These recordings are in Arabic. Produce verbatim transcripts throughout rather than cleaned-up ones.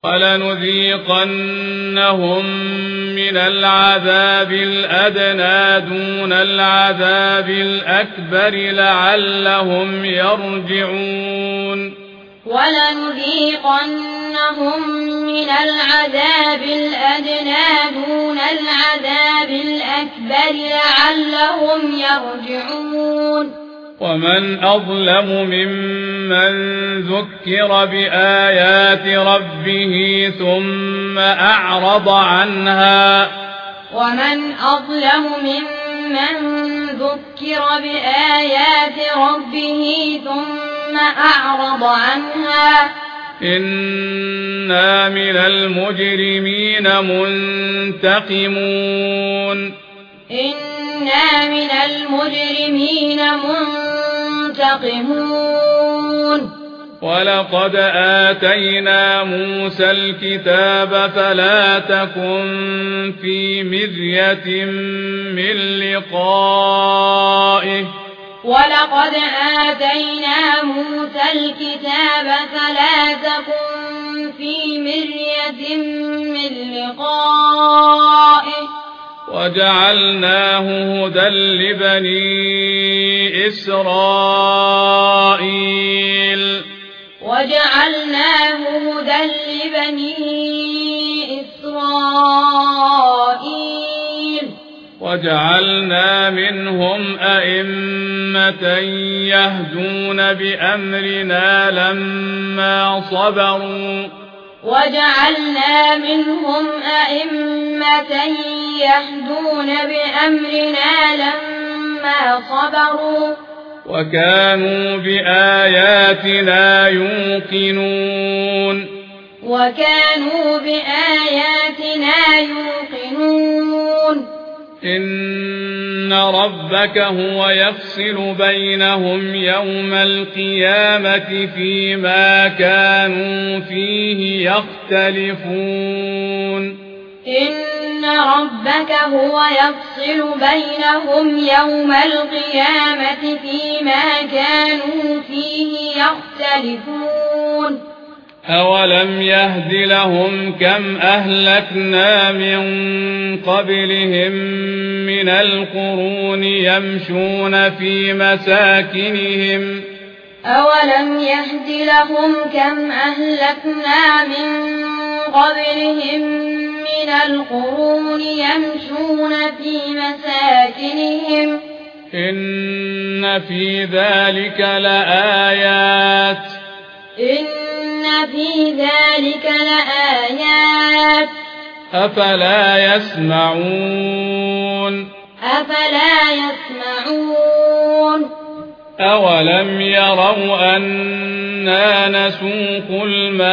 ولنذيقنهم من العذاب الأدنى دون العذاب الأكبر لعلهم يرجعون ولنذيقنهم من العذاب الأدنى دون العذاب الأكبر لعلهم يرجعون ومن أظلم ممن ذكر بآيات ربه ثم أعرض عنها ومن أظلم ممن ذكر بآيات ربه ثم أعرض عنها إنا من المجرمين منتقمون إنا من المجرمين منتقمون ولقد آتينا موسى الكتاب فلا تكن في مرية من لقائه ولقد آتينا موسى الكتاب فلا تكن في مرية من لقائه وجعلناه هدى لبني إسرائيل وجعلناه هدى لبني إسرائيل وجعلنا منهم أئمة يهدون بأمرنا لما صبروا وجعلنا منهم أئمة يهدون بأمرنا لما صبروا وكانوا بآياتنا يوقنون وكانوا بآياتنا يوقنون إن ربك هو يفصل بينهم يوم القيامة فيما كانوا فيه يختلفون إن ربك هو يفصل بينهم يوم القيامة فيما كانوا فيه يختلفون أولم يهد لهم كم أهلكنا من قبلهم من القرون يمشون في مساكنهم أولم يهد لهم كم أهلكنا من قبلهم من القرون يمشون في مساكنهم إن في ذلك لآيات إن في ذلك لآيات أفلا يسمعون أفلا يسمعون أولم يروا أنا نسوق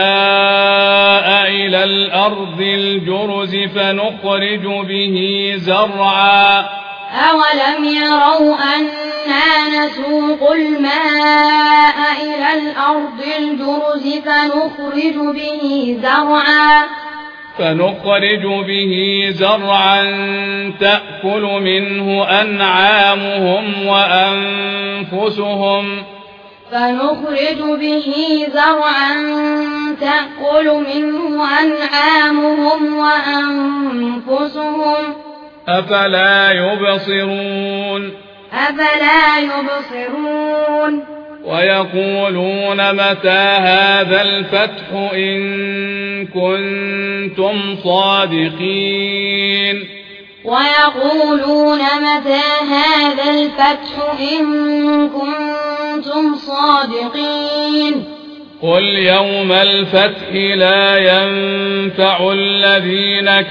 الماء إلى الأرض الجرز فنخرج به زرعا أولم يروا أنا نسوق الماء إلى الأرض الجرز فنخرج به زرعا فنخرج به زرعا تأكل منه أنعامهم وأنفسهم فنخرج به زرعا تأكل منه أنعامهم وأنفسهم أفلا يبصرون أفلا يبصرون ويقولون متى هذا الفتح إن كنتم صادقين ويقولون متى هذا الفتح إن كنتم صادقين قل يوم الفتح لا ينفع الذين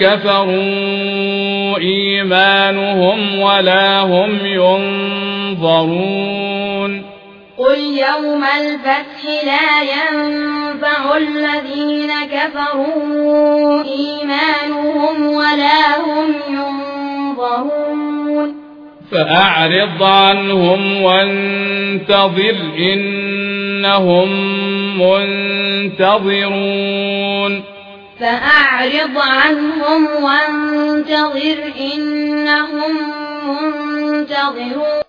كفروا إيمانهم ولا هم ينظرون قل يوم الفتح لا ينفع الذين كفروا إيمانهم ولا هم ينظرون فأعرض عنهم وانتظر إنهم منتظرون فأعرض عنهم وانتظر إنهم منتظرون